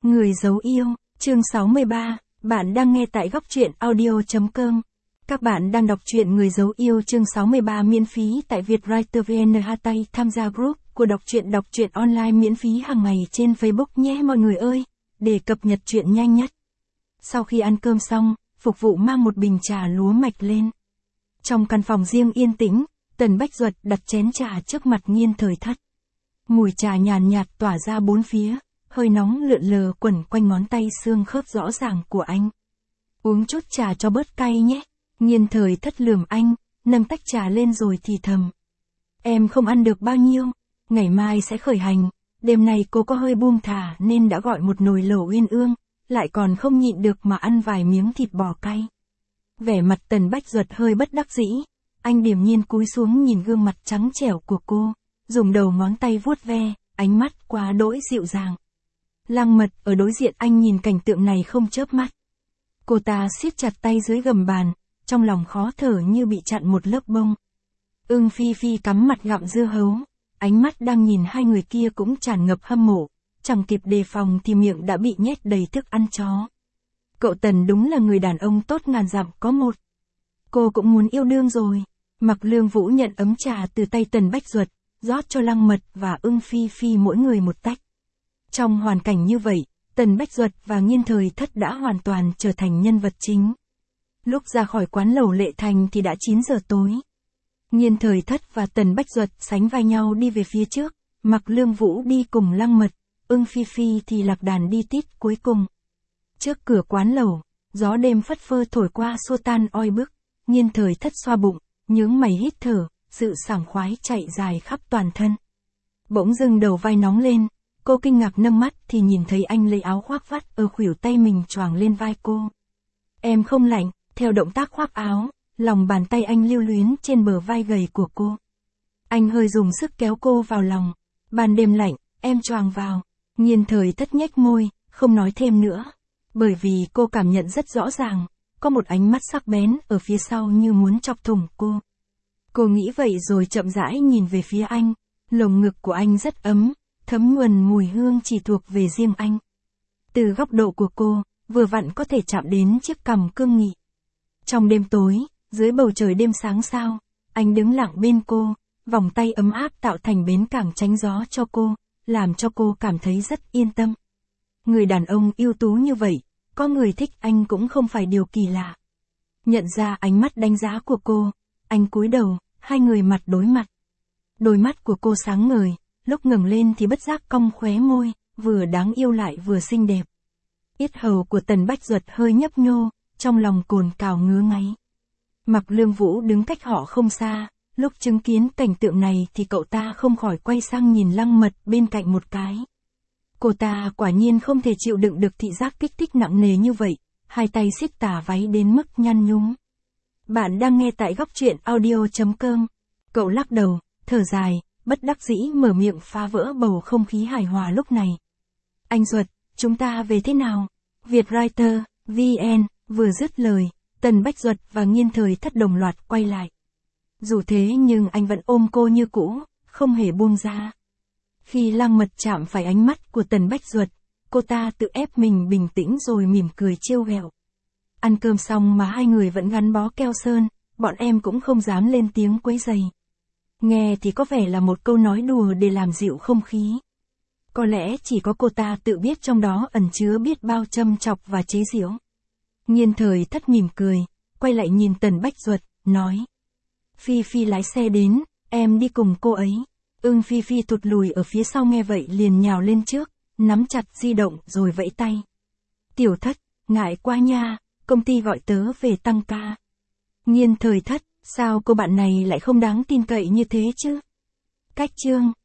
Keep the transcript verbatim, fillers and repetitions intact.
Người giấu yêu, chương sáu mươi ba, bạn đang nghe tại góc truyện audio chấm com. Các bạn đang đọc truyện Người giấu yêu chương sáu mươi ba miễn phí tại Vietwriter vê en Hatay, tham gia group của đọc truyện đọc truyện online miễn phí hàng ngày trên Facebook nhé mọi người ơi, để cập nhật truyện nhanh nhất. Sau khi ăn cơm xong, phục vụ mang một bình trà lúa mạch lên. Trong căn phòng riêng yên tĩnh, Tần Bách Duật đặt chén trà trước mặt Nghiên Thời Thất. Mùi trà nhàn nhạt tỏa ra bốn phía, hơi nóng lượn lờ quẩn quanh ngón tay xương khớp rõ ràng của anh. Uống chút trà cho bớt cay nhé. Nghiên Thời Thất lườm anh, nâng tách trà lên rồi thì thầm. Em không ăn được bao nhiêu, ngày mai sẽ khởi hành, đêm nay cô có hơi buông thả nên đã gọi một nồi lẩu uyên ương, lại còn không nhịn được mà ăn vài miếng thịt bò cay. Vẻ mặt Tần Bách Duật hơi bất đắc dĩ, anh điềm nhiên cúi xuống nhìn gương mặt trắng trẻo của cô, dùng đầu ngón tay vuốt ve, ánh mắt quá đỗi dịu dàng. Lăng Mật ở đối diện anh nhìn cảnh tượng này không chớp mắt. Cô ta siết chặt tay dưới gầm bàn, trong lòng khó thở như bị chặn một lớp bông. Ưng Phi Phi cắm mặt gặm dưa hấu, ánh mắt đang nhìn hai người kia cũng tràn ngập hâm mộ, chẳng kịp đề phòng thì miệng đã bị nhét đầy thức ăn chó. Cậu Tần đúng là người đàn ông tốt ngàn dặm có một. Cô cũng muốn yêu đương rồi. Mặc Lương Vũ nhận ấm trà từ tay Tần Bách Duật, rót cho Lăng Mật và Ưng Phi Phi mỗi người một tách. Trong hoàn cảnh như vậy, Tần Bách Duật và Nghiên Thời Thất đã hoàn toàn trở thành nhân vật chính. Lúc ra khỏi quán lẩu Lệ Thành thì đã chín giờ tối. Nghiên Thời Thất và Tần Bách Duật sánh vai nhau đi về phía trước, Mặc Lương Vũ đi cùng Lăng Mật, Ưng Phi Phi thì lạc đàn đi tít cuối cùng. Trước cửa quán lẩu, gió đêm phất phơ thổi qua xua tan oi bức, Nghiên Thời Thất xoa bụng, nhướng mày hít thở, sự sảng khoái chạy dài khắp toàn thân. Bỗng dưng đầu vai nóng lên, cô kinh ngạc nâng mắt thì nhìn thấy anh lấy áo khoác vắt ở khuỷu tay mình choàng lên vai cô. Em không lạnh, theo động tác khoác áo, lòng bàn tay anh lưu luyến trên bờ vai gầy của cô. Anh hơi dùng sức kéo cô vào lòng. Ban đêm lạnh, em choàng vào. Nghiên Thời Thất nhếch môi, không nói thêm nữa. Bởi vì cô cảm nhận rất rõ ràng, có một ánh mắt sắc bén ở phía sau như muốn chọc thủng cô. Cô nghĩ vậy rồi chậm rãi nhìn về phía anh, lồng ngực của anh rất ấm, thấm nhuần mùi hương chỉ thuộc về riêng anh. Từ góc độ của cô, vừa vặn có thể chạm đến chiếc cằm cương nghị. Trong đêm tối, dưới bầu trời đêm sáng sao, anh đứng lặng bên cô, vòng tay ấm áp tạo thành bến cảng tránh gió cho cô, làm cho cô cảm thấy rất yên tâm. Người đàn ông ưu tú như vậy, có người thích anh cũng không phải điều kỳ lạ. Nhận ra ánh mắt đánh giá của cô, anh cúi đầu, hai người mặt đối mặt. Đôi mắt của cô sáng ngời, lúc ngẩng lên thì bất giác cong khóe môi, vừa đáng yêu lại vừa xinh đẹp. Yết hầu của Tần Bách Duật hơi nhấp nhô, trong lòng cồn cào ngứa ngáy. Mặc Lương Vũ đứng cách họ không xa, lúc chứng kiến cảnh tượng này thì cậu ta không khỏi quay sang nhìn Lăng Mật bên cạnh một cái. Cô ta quả nhiên không thể chịu đựng được thị giác kích thích nặng nề như vậy, hai tay siết tà váy đến mức nhăn nhúm. Bạn đang nghe tại góc truyện audio chấm com. Cậu lắc đầu, thở dài, bất đắc dĩ mở miệng phá vỡ bầu không khí hài hòa lúc này. Anh Duật, chúng ta về thế nào? Vietwriter, vê en, vừa dứt lời, Tần Bách Duật và Nghiên Thời Thất đồng loạt quay lại. Dù thế nhưng anh vẫn ôm cô như cũ, không hề buông ra. Khi Lăng Mật chạm phải ánh mắt của Tần Bách Duật, cô ta tự ép mình bình tĩnh rồi mỉm cười trêu ghẹo. Ăn cơm xong mà hai người vẫn gắn bó keo sơn, bọn em cũng không dám lên tiếng quấy rầy. Nghe thì có vẻ là một câu nói đùa để làm dịu không khí. Có lẽ chỉ có cô ta tự biết trong đó ẩn chứa biết bao châm chọc và chế giễu. Nghiên Thời Thất mỉm cười, quay lại nhìn Tần Bách Duật, nói. Phi Phi lái xe đến, em đi cùng cô ấy. Ưng Phi Phi thụt lùi ở phía sau nghe vậy liền nhào lên trước, nắm chặt di động rồi vẫy tay. Tiểu Thất, ngại quá nha, công ty gọi tớ về tăng ca. Nghiên Thời Thất, sao cô bạn này lại không đáng tin cậy như thế chứ? Cách chương.